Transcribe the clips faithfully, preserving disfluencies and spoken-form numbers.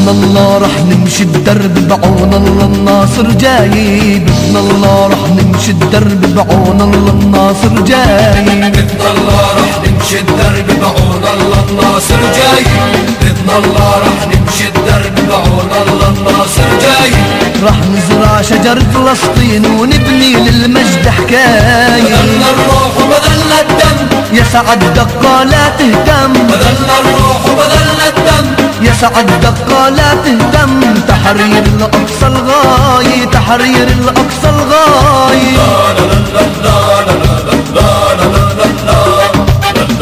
بإذن الله رح نمشي الدرب بعون الله الناصر جاي. بإذن الله رح نمشي الدرب بعون الله الناصر جاي. بإذن الله رح نمشي الدرب بعون الله الناصر جاي. بإذن الله رح نمشي الدرب بعون الله الناصر جاي. رح نزرع شجر فلسطين ونبني للمجد حكاية. بذلنا الروح وبذلنا الدم يا سعد دقة لا تهتم. بذلنا الروح وبذلنا الدم يا سعد دقة لا تهتم. تحرير الأقصى الغاية. تحرير الأقصى الغاية. لا لا لا لا لا لا لا لا لا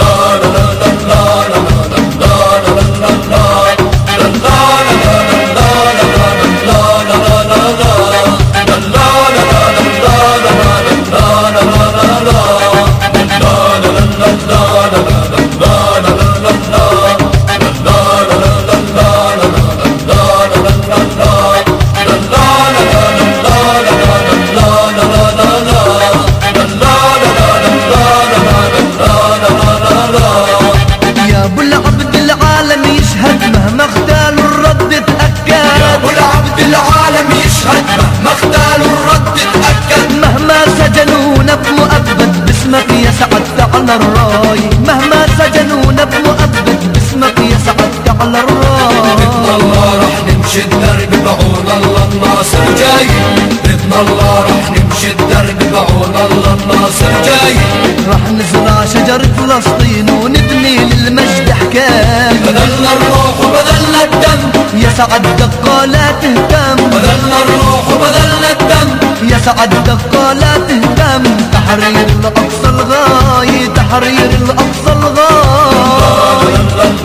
يا سعدت على الراي. مهما سجنونا بمؤبد باسمك يا سعدت على الراي. بإذن الله رح نمشي الدرب بعون الله الناصر جاي. بإذن الله رح نمشي الدرب بعون الله الناصر جاي. رح نزرع شجر فلسطين ونبني للمجد حكاية. بذلنا الروح وبذلنا الدم يا سعد دقة لا تهتم. بذلنا الروح وبذلنا الدم يا سعد دقة لا تهتم. تحرير الأقصى الغاية. تحرير الأقصى الغاية.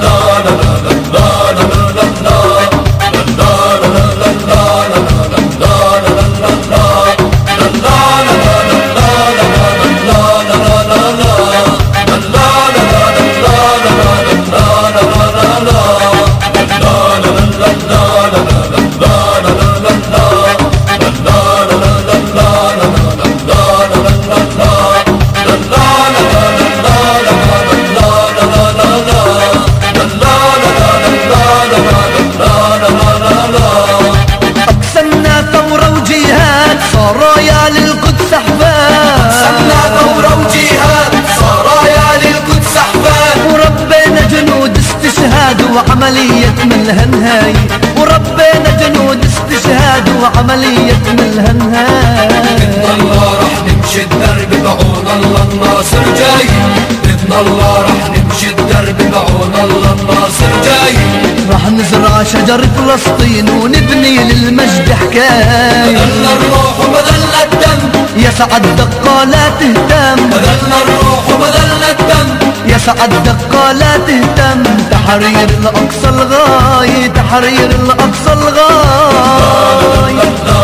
صرايا للقدس احفاد. سمنا ثورة وجهاد صرايا للقدس احفاد. وربينا جنود استشهاد وعملية ملها نهاية. وربينا جنود استشهاد وعملية ملها نهاية. بإذن الله رح نمشي الدرب بعون الله الناصر جاي. بإذن الله رح نمشي الدرب بعون الله الناصر جاي. رح نزرع شجر فلسطين ونبني للمجد حكاية. بذلنا الروح وبذلنا الدم يا سعد دقة لا تهتم. بذلنا الروح وبذلنا الدم يا سعد دقة لا تهتم. تحرير الأقصى الغاية. تحرير الأقصى الغاية.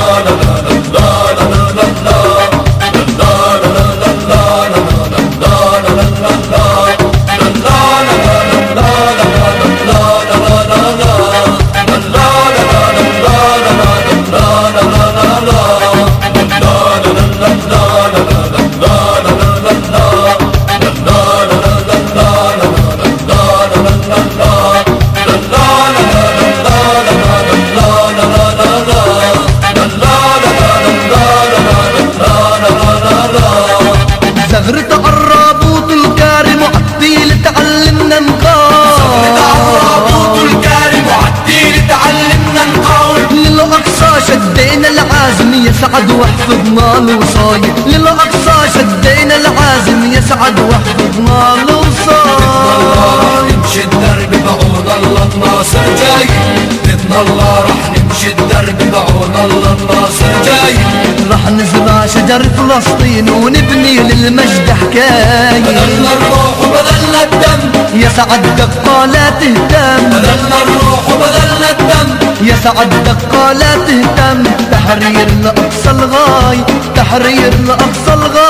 زغرة عالرابوط الكارم وعالديل تعلمنا نقاول. زغرة عالرابوط الكارم وعالديل تعلمنا نقاول. للأقصى شدينا العازم يا سعد واحفظنا الوصاية. للأقصى شدينا العازم يا سعد واحفظنا الوصاية. نمشي الدرب بعون الله الناصر جاي. بإذن الله رح نمشي الدرب بعون الله الناصر جاي. رح نزرع شجر فلسطين ونبني للمجد حكاية. بذلنا الروح وبذلنا الدم يا سعد دقة لا تهتم. بذلنا الروح وبذلنا الدم يا سعد دقة لا تهتم. تحرير الأقصى الغاية. تحرير الأقصى الغاية.